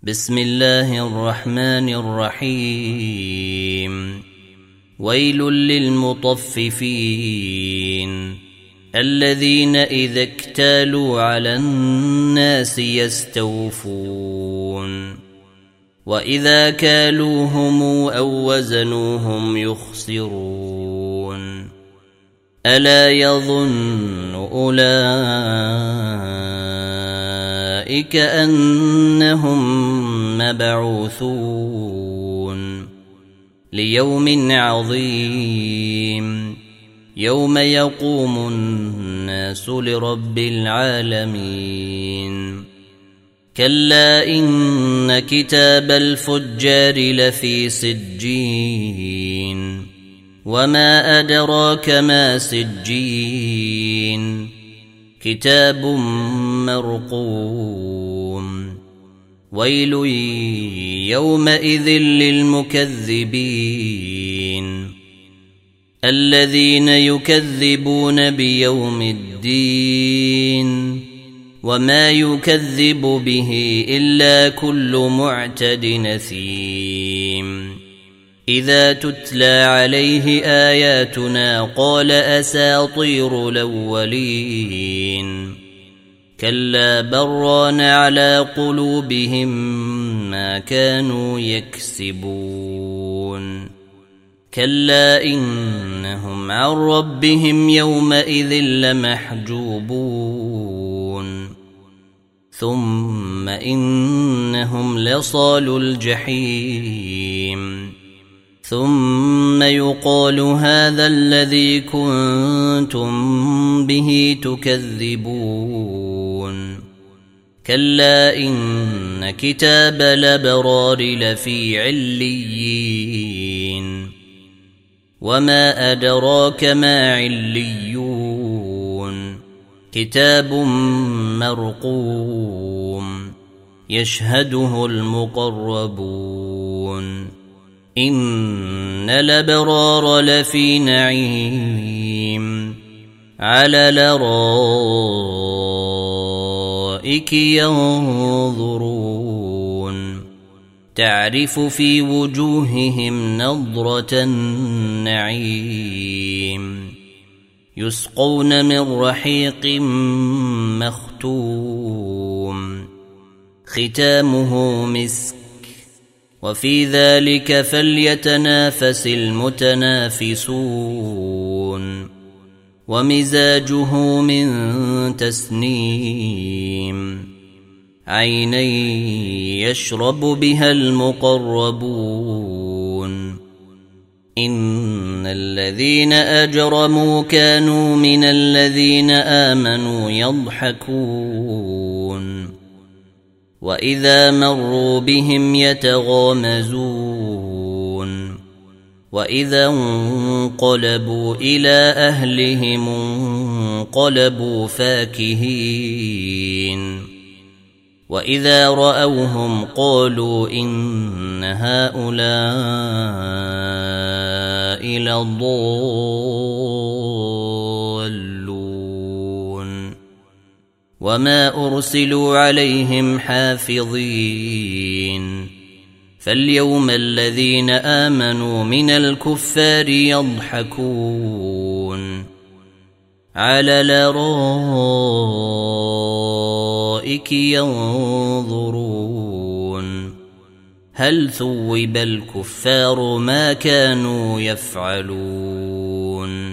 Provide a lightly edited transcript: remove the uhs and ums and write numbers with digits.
بسم الله الرحمن الرحيم. ويل للمطففين الذين إذا اكتالوا على الناس يستوفون وإذا كالوهم أو وزنوهم يخسرون. ألا يظن أولئك أنهم مبعوثون ليوم عظيم يوم يقوم الناس لرب العالمين. كلا إن كتاب الفجار لفي سجين وما أدراك ما سجين كتاب مرقوم. ويل يومئذ للمكذبين الذين يكذبون بيوم الدين وما يكذب به إلا كل معتد نثيم. إذا تتلى عليه آياتنا قال أساطير الأولين. كلا بران على قلوبهم ما كانوا يكسبون. كلا إنهم عن ربهم يومئذ لمحجوبون. ثم إنهم لصالو الجحيم. ثم يقال هذا الذي كنتم به تكذبون. كلا إن كتاب الأبرار لفي عليين وما أدراك ما عليون كتاب مرقوم يشهده المقربون. إن الأبرار لفي نعيم على الأرائك ينظرون تعرف في وجوههم نضرة النعيم. يسقون من رحيق مختوم ختامه مسك وفي ذلك فليتنافس المتنافسون. ومزاجه من تسنيم عينا يشرب بها المقربون. إن الذين أجرموا كانوا من الذين آمنوا يضحكون وإذا مروا بهم يتغامزون. وإذا انقلبوا إلى أهلهم انقلبوا فاكهين. وإذا رأوهم قالوا إن هؤلاء لضالون وما أرسلوا عليهم حافظين. فاليوم الذين آمنوا من الكفار يضحكون على الأرائك ينظرون هل ثوب الكفار ما كانوا يفعلون.